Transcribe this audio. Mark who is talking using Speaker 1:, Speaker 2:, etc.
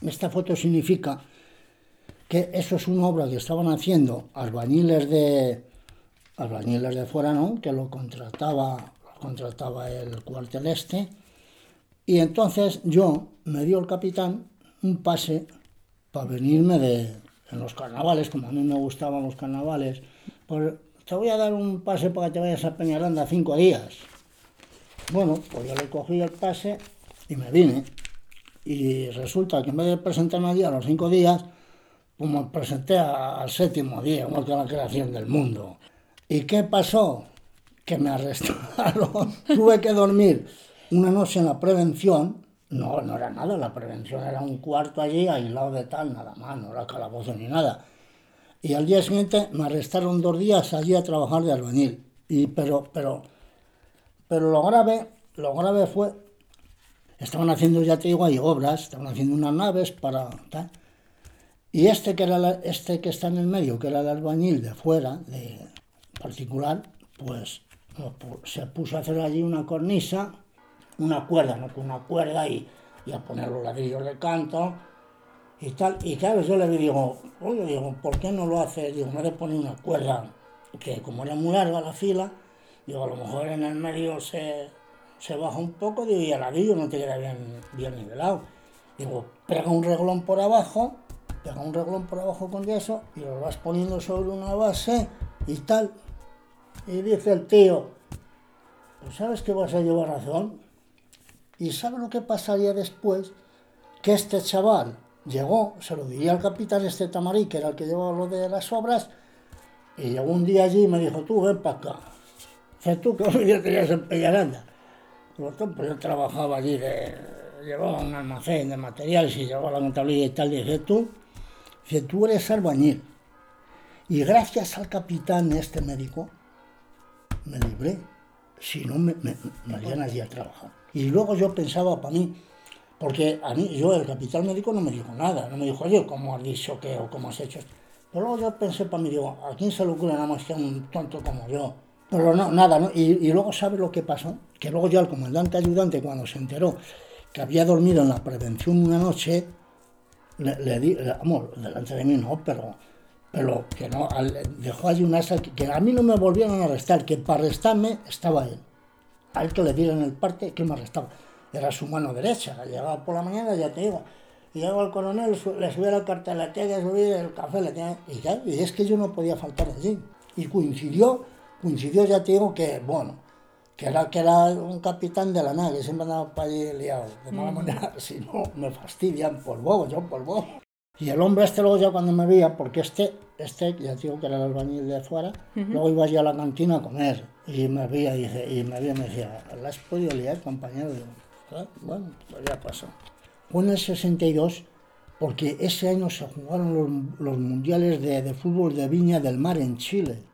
Speaker 1: Esta foto significa que eso es una obra que estaban haciendo albañiles de fuera, ¿no? Que lo contrataba el cuartel este. Y entonces me dio el capitán un pase para venirme en los carnavales, como a mí me gustaban los carnavales, pues te voy a dar un pase para que te vayas a Peñaranda 5 días. Bueno, pues yo le cogí el pase y me vine. Y resulta que en vez de presentarme allí a los 5 días, pues me presenté al 7.º día, igual que la creación del mundo. ¿Y qué pasó? Que me arrestaron. Tuve que dormir una noche en la prevención. No era nada, la prevención era un cuarto allí, aislado de tal, nada más, no era calabozo ni nada. Y al día siguiente me arrestaron 2 días allí a trabajar de albañil. Pero lo grave fue, estaban haciendo, ya te digo, hay obras, estaban haciendo unas naves para tal. Y este que está en el medio, que era el albañil de fuera, de particular, pues se puso a hacer allí una cornisa, una cuerda y a poner los ladrillos de canto y tal. Y claro, yo le digo, oye, ¿por qué no lo haces? Digo, me de poner una cuerda que como era muy larga la fila, digo, a lo mejor en el medio se baja un poco, digo, y el ladrillo no te queda bien nivelado. Digo, pega un reglón por abajo con yeso y lo vas poniendo sobre una base y tal. Y dice el tío, pues sabes que vas a llevar razón. ¿Y sabe lo que pasaría después? Que este chaval llegó, se lo diría al capitán Tamarí, que era el que llevaba lo de las obras, y llegó un día allí y me dijo, tú ven para acá. Dice, tú que hoy día tenías en Peñaranda. Pues yo trabajaba allí, llevaba un almacén de materiales y llevaba la contabilidad y tal. Y dice, tú eres albañil. Y gracias al capitán médico, me libré. Si no, me harían allí a trabajar. Y luego yo pensaba para mí, porque a mí, el capitán médico no me dijo nada, no me dijo, oye, ¿cómo has dicho qué o cómo has hecho esto? Pero luego yo pensé para mí, digo, ¿a quién se le ocurre nada más que a un tonto como yo? Pero no, nada, ¿no? Y luego, ¿sabes lo que pasó? Que luego ya el comandante ayudante, cuando se enteró que había dormido en la prevención una noche, le di, vamos, delante de mí no, pero que no, dejó allí una asa que a mí no me volvieron a arrestar, que para arrestarme estaba él. A él que le dieron el parte, que me arrestaba. Era su mano derecha, llegaba por la mañana, ya te digo. Y llegaba el coronel, le subía la cartelería, subía el café, y es que yo no podía faltar allí. Y coincidió, ya te digo que, bueno, que era un capitán de la nada, que siempre andaba para allí liado, de mala manera, si no, me fastidian por bobo, yo por bobo. Y el hombre luego ya cuando me veía, porque ya digo que era el albañil de fuera, luego iba allí a la cantina a comer, y me veía y me decía, ¿la has podido liar, compañero? Y digo, bueno, pues ya pasó. Fue en el 62, porque ese año se jugaron los mundiales de fútbol de Viña del Mar en Chile.